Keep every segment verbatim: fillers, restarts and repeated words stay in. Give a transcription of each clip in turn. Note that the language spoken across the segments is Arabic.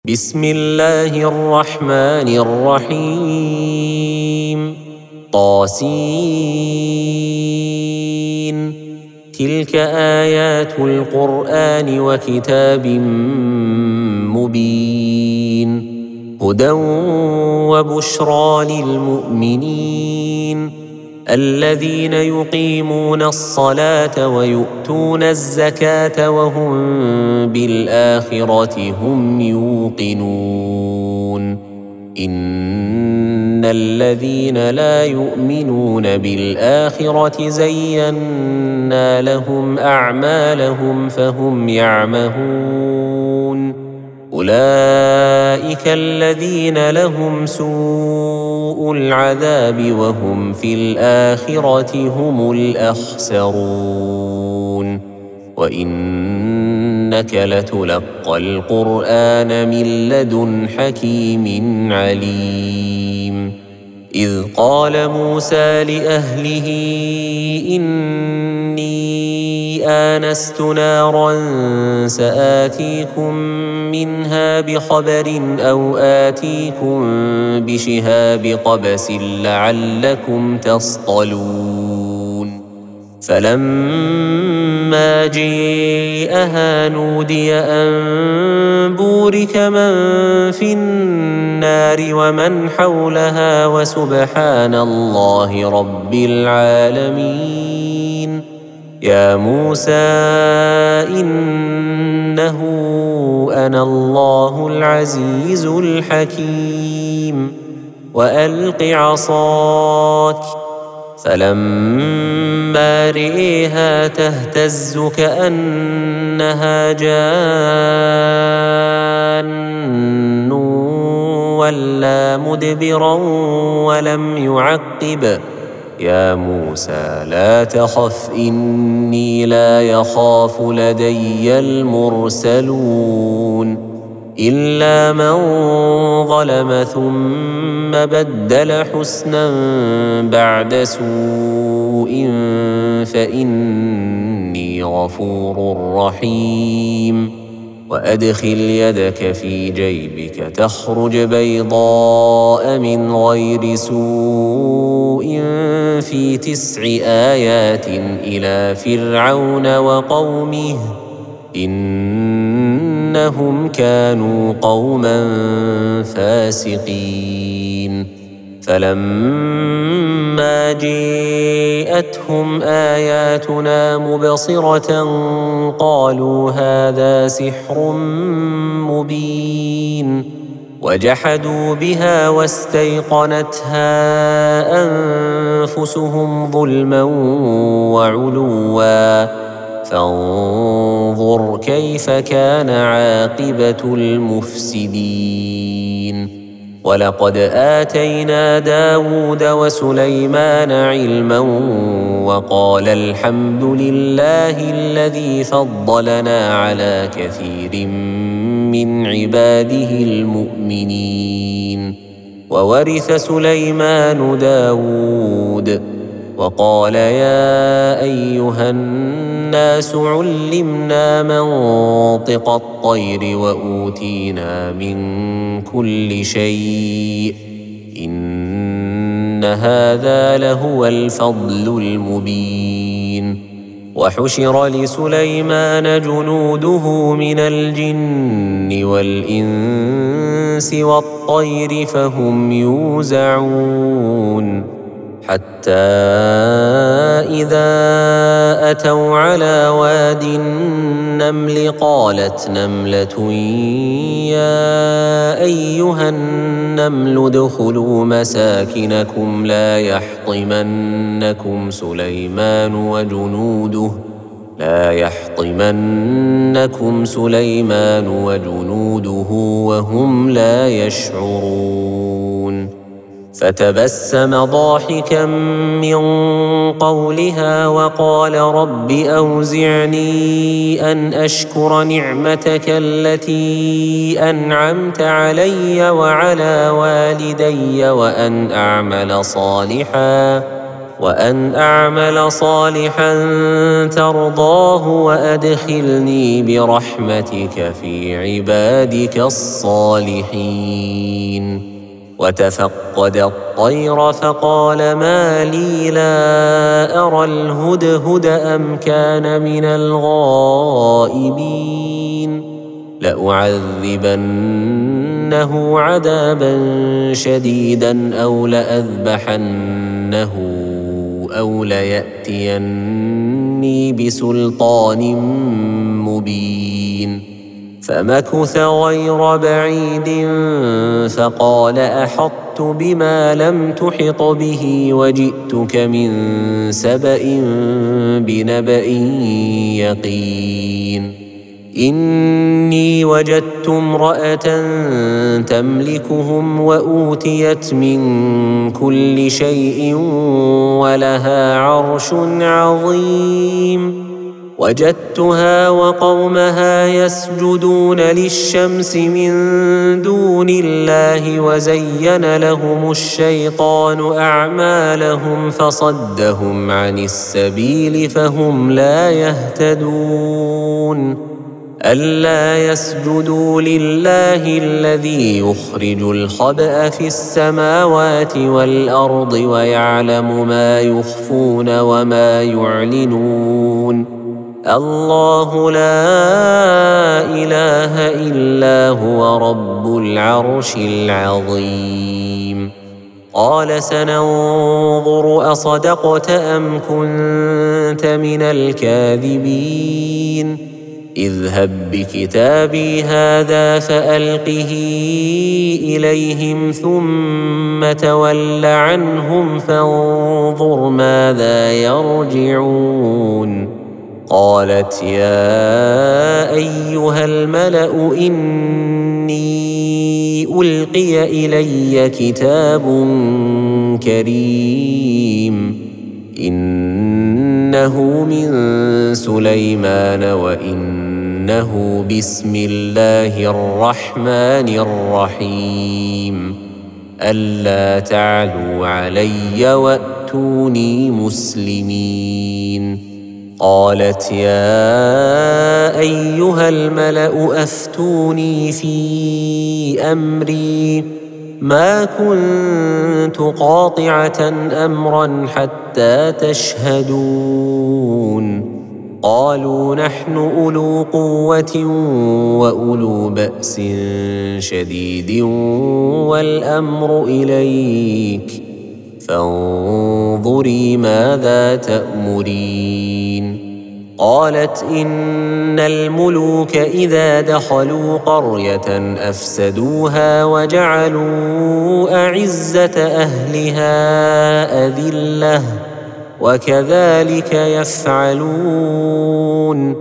بسم الله الرحمن الرحيم طاسين تلك آيات القرآن وكتاب مبين هدى وبشرى للمؤمنين الذين يقيمون الصلاة ويؤتون الزكاة وهم بالآخرة هم يوقنون إن الذين لا يؤمنون بالآخرة زينا لهم أعمالهم فهم يعمهون أولئك الذين لهم سوء العذاب وهم في الآخرة هم الأخسرون وإنك لتلقى القرآن من لدن حكيم عليم إذ قال موسى لأهله إني آنست نارا سآتيكم منها بخبر أو آتيكم بشهاب قبس لعلكم تصطلون فلما جيءها نودي أن بورك من في النار ومن حولها وسبحان الله رب العالمين يا موسى إنه أنا الله العزيز الحكيم وألق عصاك فلما رئيها تهتز كأنها جان ولا مدبرا ولم يعقب يا موسى لا تخف إني لا يخاف لدي المرسلون إلا من ظلم ثم بدل حسنا بعد سوء فإني غفور رحيم وأدخل يدك في جيبك تخرج بيضاء من غير سوء في تسع آيات إلى فرعون وقومه إنهم كانوا قوما فاسقين فلما جاءتهم آياتنا مبصرة قالوا هذا سحر مبين وجحدوا بها واستيقنتها أنفسهم ظلما وعلوا فانظر كيف كان عاقبة المفسدين ولقد آتينا داود وسليمان علما وقال الحمد لله الذي فضلنا على كثير من عباده المؤمنين وورث سليمان داود وقال يا أيها الناس علمنا منطق الطير وأوتينا من كل شيء إن هذا لهو الفضل المبين وحشر لسليمان جنوده من الجن والإنس والطير فهم يوزعون حتى إذا أتوا على واد النمل قالت نملة يا أيها النمل ادخلوا مساكنكم لا يحطمنكم سليمان وجنوده لا يحطمنكم سليمان وجنوده وهم لا يشعرون فتبسم ضاحكا من قولها وقال رب أوزعني أن أشكر نعمتك التي أنعمت علي وعلى والدي وأن أعمل صالحا وأن أعمل صالحا ترضاه وأدخلني برحمتك في عبادك الصالحين. وتفقد الطير فقال ما لي لا أرى الهدهد أم كان من الغائبين لأعذبنه عذابا شديدا أو لأذبحنه أو ليأتيني بسلطان مبين. فمكث غير بعيد فقال أحطت بما لم تحط به وجئتك من سبأ بنبأ يقين. إني وجدت امرأة تملكهم وأوتيت من كل شيء ولها عرش عظيم. وجدتها وقومها يسجدون للشمس من دون الله وزين لهم الشيطان أعمالهم فصدهم عن السبيل فهم لا يهتدون. ألا يسجدوا لله الذي يخرج الخبأ في السماوات والأرض ويعلم ما يخفون وما يعلنون. الله لا إله إلا هو رب العرش العظيم. قال سننظر أصدقت أم كنت من الكاذبين. اذهب بكتابي هذا فألقه إليهم ثم تول عنهم فانظر ماذا يرجعون. قالت يا أيها الملأ إني ألقي إلي كتاب كريم إنه من سليمان وإنه بسم الله الرحمن الرحيم ألا تعلوا علي وأتوني مسلمين. قالت يا أيها الملأ أفتوني في أمري ما كنت قاطعة أمرا حتى تشهدون. قالوا نحن أولو قوة وأولو بأس شديد والأمر إليك فانظري ماذا تأمرين. قالت إن الملوك إذا دخلوا قرية أفسدوها وجعلوا أعزة أهلها أذلة وكذلك يفعلون.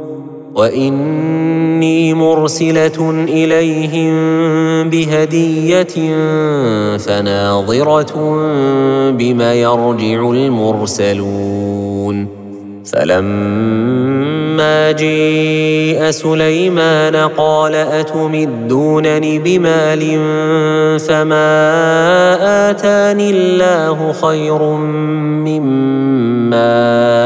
وإني مرسلة إليهم بهدية فناظرة بما يرجع المرسلون. فلما جيء سليمان قال أتمدونني بمال فما آتاني الله خير مما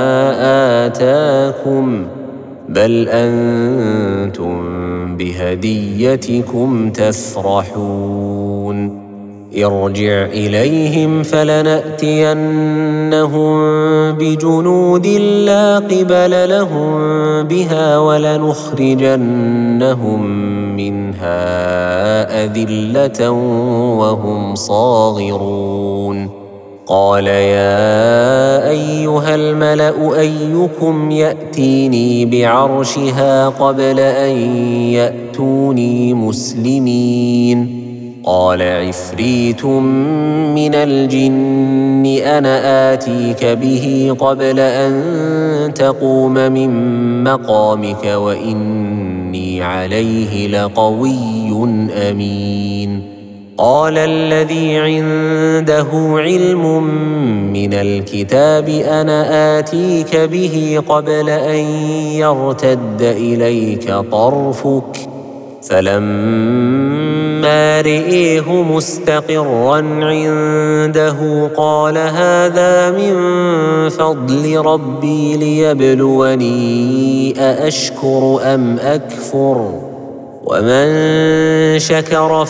آتاكم بل أنتم بهديتكم تفرحون. ارجع إليهم فلنأتينهم بجنود لا قبل لهم بها ولنخرجنهم منها أذلة وهم صاغرون. قال يا أيها الملأ أيكم يأتيني بعرشها قبل أن يأتوني مسلمين. قال عفريت من الجن أنا آتيك به قبل أن تقوم من مقامك وإني عليه لقوي أمين. قال الذي عنده علم من الكتاب أنا آتيك به قبل أن يرتد إليك طرفك فلما رئيه مستقرا عنده قال هذا من فضل ربي ليبلوني أأشكر أم أكفر ومن شكر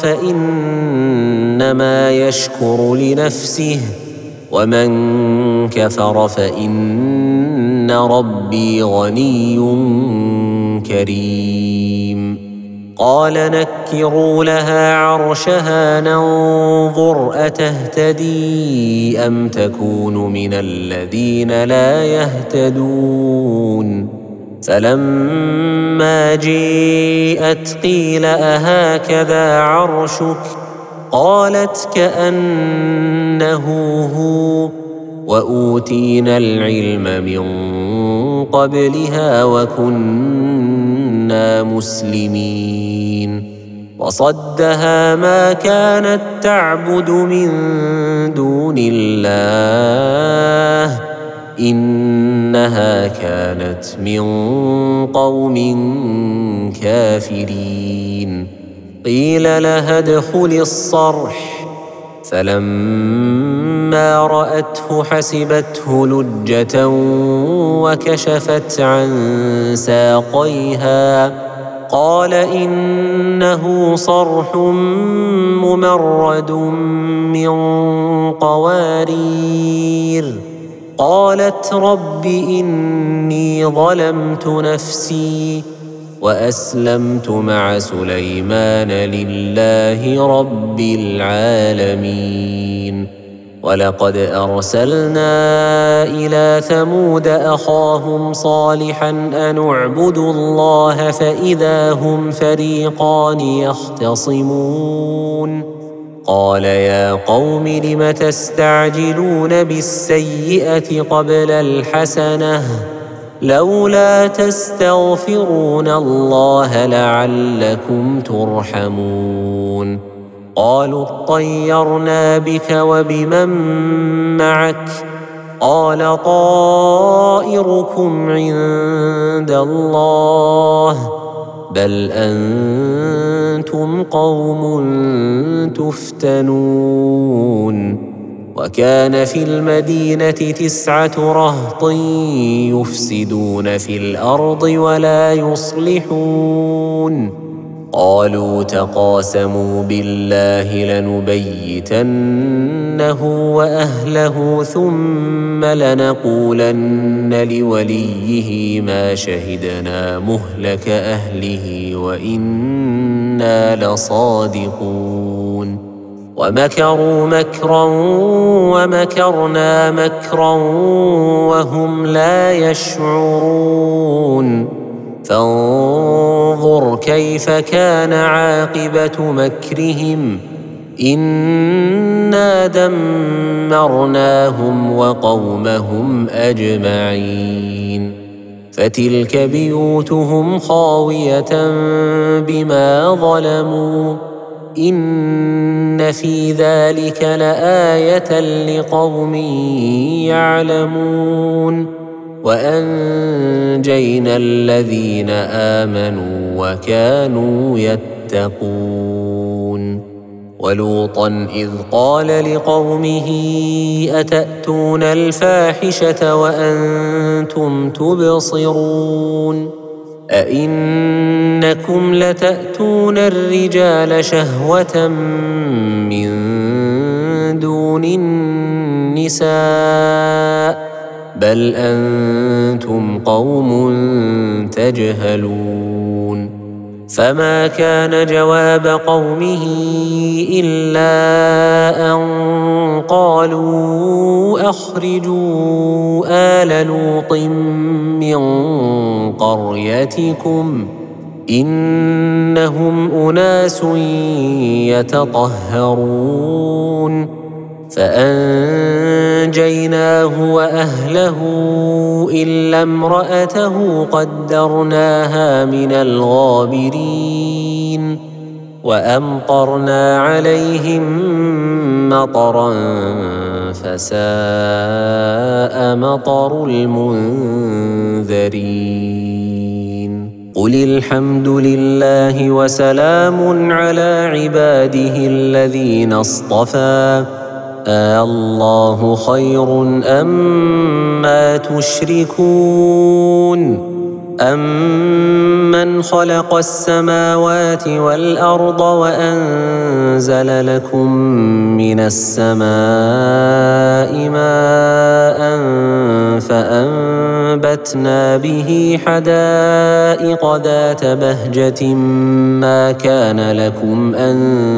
فإنما يشكر لنفسه ومن كفر فإن ربي غني كريم قال نكروا لها عرشها ننظر أتهتدي أم تكون من الذين لا يهتدون فلما جيءت قيل أهكذا عرشك قالت كأنه هو وأوتينا العلم من قبلها وكنا مسلمين وصدها ما كانت تعبد من دون الله إنها كانت من قوم كافرين قيل لها ادخل الصرح فلما رأته حسبته لجة وكشفت عن ساقيها قال إنه صرح ممرد من قوارير قالت رب إني ظلمت نفسي وأسلمت مع سليمان لله رب العالمين ولقد أرسلنا إلى ثمود أخاهم صالحا أن اعبدوا الله فإذا هم فريقان يختصمون قال يا قوم لم تستعجلون بالسيئة قبل الحسنة لولا تستغفرون الله لعلكم ترحمون قالوا اطيرنا بك وبمن معك قال طائركم عند الله بل أنتم قوم تفتنون وكان في المدينة تسعة رهط يفسدون في الأرض ولا يصلحون قالوا تقاسموا بالله لنبيتنه وأهله ثم لنقولن لوليه ما شهدنا مهلك أهله وإنا لصادقون ومكروا مكرا ومكرنا مكرا وهم لا يشعرون فانظر كيف كان عاقبة مكرهم إنا دمرناهم وقومهم أجمعين فتلك بيوتهم خاوية بما ظلموا إن في ذلك لآية لقوم يعلمون وأنجينا الذين آمنوا وكانوا يتقون ولوطا إذ قال لقومه أتأتون الفاحشة وأنتم تبصرون أئنكم لتأتون الرجال شهوة من دون النساء بل أنتم قوم تجهلون فما كان جواب قومه إلا أن قالوا أخرجوا آل لوط من قريتكم إنهم أناس يتطهرون فأنجيناه وأهله إلا امرأته قدرناها من الغابرين وأمطرنا عليهم مطرا فساء مطر المنذرين قل الحمد لله وسلام على عباده الذين اصطفى الله خير أما تشركون أمن خلق السماوات والأرض وأنزل لكم من السماء ماء فأنبتنا به حدائق ذات بهجة ما كان لكم أن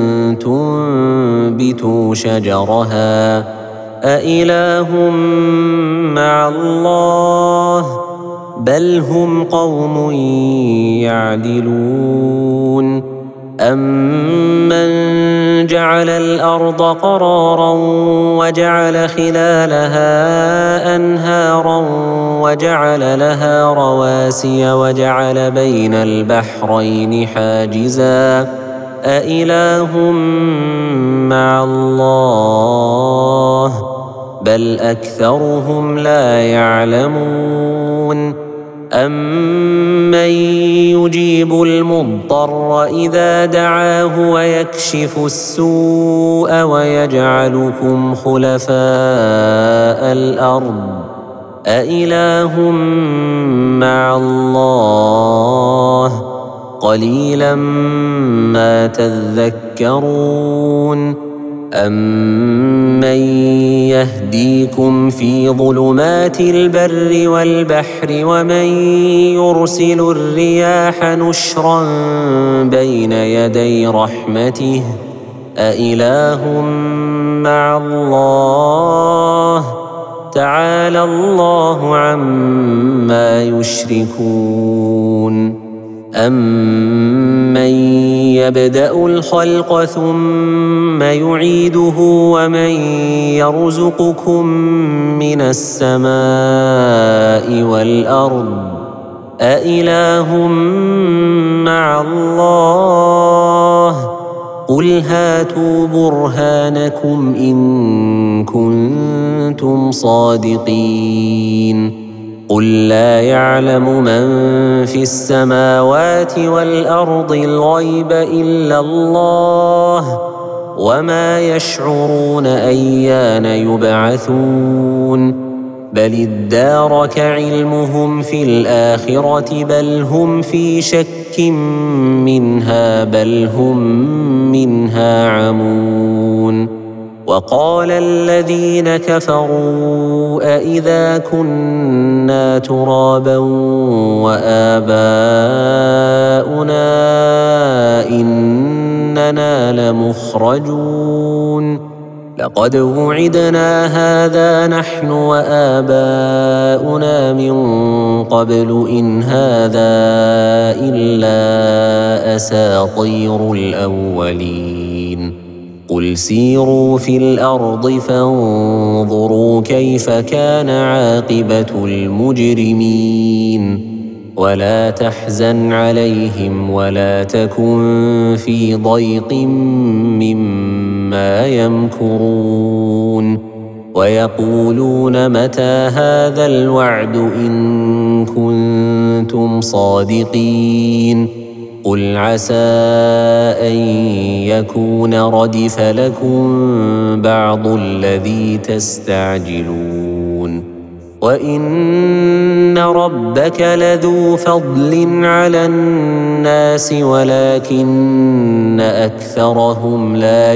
تنبتوا شجرها أإله مع الله بل هم قوم يعدلون أمن جعل الأرض قرارا وجعل خلالها أنهارا وجعل لها رواسي وجعل بين البحرين حاجزا أإله مع الله بل أكثرهم لا يعلمون أمن يجيب المضطر إذا دعاه ويكشف السوء ويجعلكم خلفاء الأرض أإله مع الله قليلا ما تذكرون أمن يهديكم في ظلمات البر والبحر ومن يرسل الرياح نشرا بين يدي رحمته أإله مع الله تعالى الله عما يشركون أمن يبدأ الخلق ثم يعيده ومن يرزقكم من السماء والأرض أإله مع الله قل هاتوا برهانكم إن كنتم صادقين قل لا يعلم من في السماوات والأرض الغيب إلا الله وما يشعرون أيان يبعثون بل ادارك علمهم في الآخرة بل هم في شك منها بل هم منها عمون وقال الذين كفروا أإذا كنا ترابا وآباؤنا إننا لمخرجون لقد وعدنا هذا نحن وآباؤنا من قبل إن هذا إلا أساطير الأولين قل سيروا في الأرض فانظروا كيف كان عاقبة المجرمين ولا تحزن عليهم ولا تكن في ضيق مما يمكرون ويقولون متى هذا الوعد إن كنتم صادقين قل عسى أن يكون ردف لكم بعض الذي تستعجلون وإن ربك لذو فضل على الناس ولكن أكثرهم لا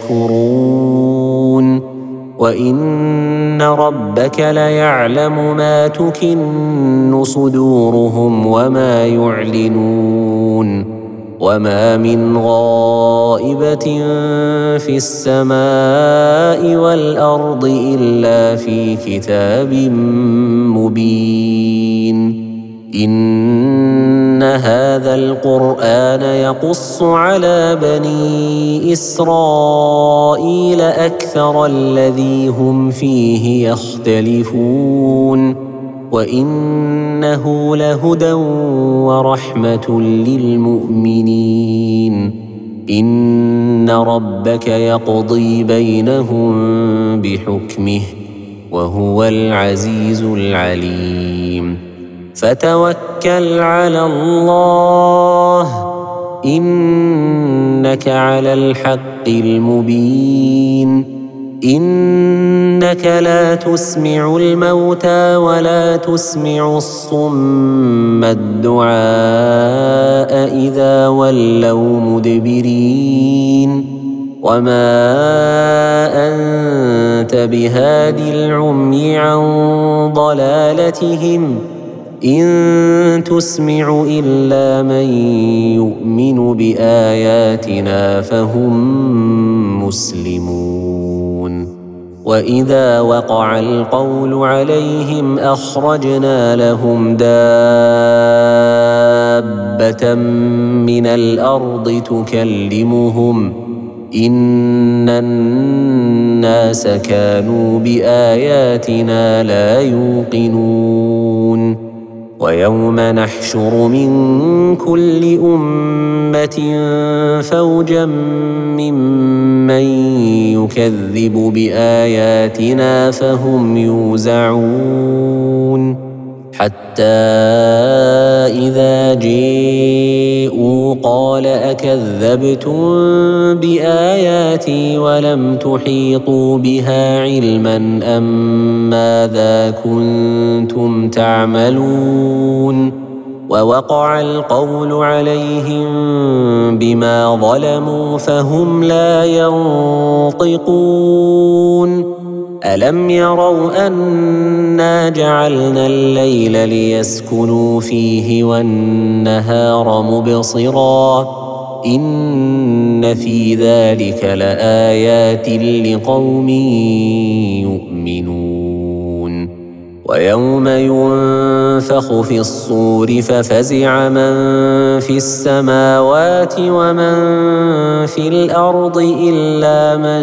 يشكرون وإن ربك ليعلم ما تكن صدورهم وما يعلنون وما من غائبة في السماء والأرض إلا في كتاب مبين إن هذا القرآن يقص على بني إسرائيل أكثر الذي هم فيه يختلفون وإنه لهدى ورحمة للمؤمنين إن ربك يقضي بينهم بحكمه وهو العزيز العليم فتوكل على الله إنك على الحق المبين إنك لا تسمع الموتى ولا تسمع الصم الدعاء إذا ولوا مدبرين وما أنت بهاد العمي عن ضلالتهم إن تسمع إلا من يؤمن بآياتنا فهم مسلمون وإذا وقع القول عليهم أخرجنا لهم دابة من الأرض تكلمهم إن الناس كانوا بآياتنا لا يوقنون ويوم نحشر من كل أمة فوجا ممن يكذب بآياتنا فهم يوزعون حتى إذا جاءوا قال أكذبتم بآياتي ولم تحيطوا بها علما أم ماذا كنتم تعملون ووقع القول عليهم بما ظلموا فهم لا ينطقون ألم يروا أنا جعلنا الليل ليسكنوا فيه والنهار مبصرا إن في ذلك لآيات لقوم يؤمنون ويوم ينفخ في الصور ففزع من في السماوات ومن في الأرض إلا من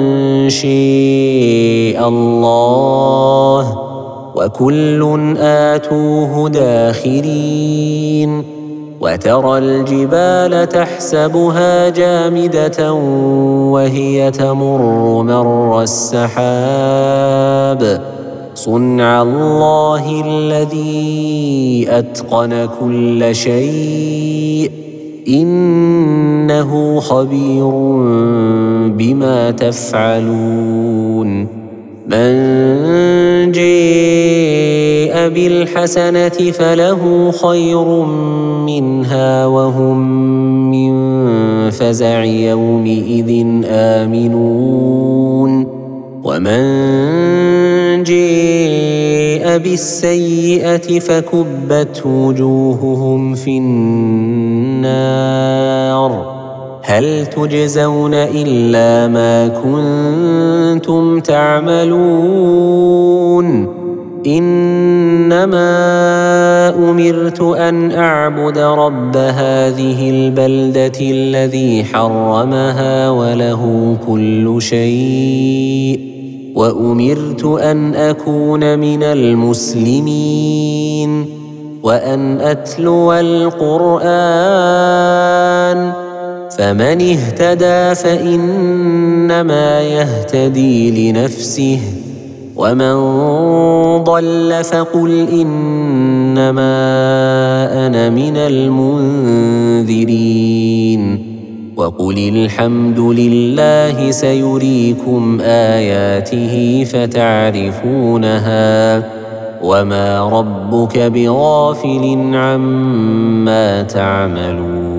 شاء الله وكل آتوه داخرين وترى الجبال تحسبها جامدة وهي تمر مر السحاب صنع الله الذي أتقن كل شيء إنه خبير بما تفعلون من جاء بالحسنة فله خير منها وهم من فزع يومئذ آمنون ومن جاء بالسيئة فكبت وجوههم في النار هل تجزون إلا ما كنتم تعملون إنما أمرت أن أعبد رب هذه البلدة الذي حرمها وله كل شيء وأمرت أن أكون من المسلمين وأن أتلو القرآن فمن اهتدى فإنما يهتدي لنفسه ومن ضل فقل إنما أنا من المنذرين وقل الحمد لله سيريكم آياته فتعرفونها وما ربك بغافل عما تعملون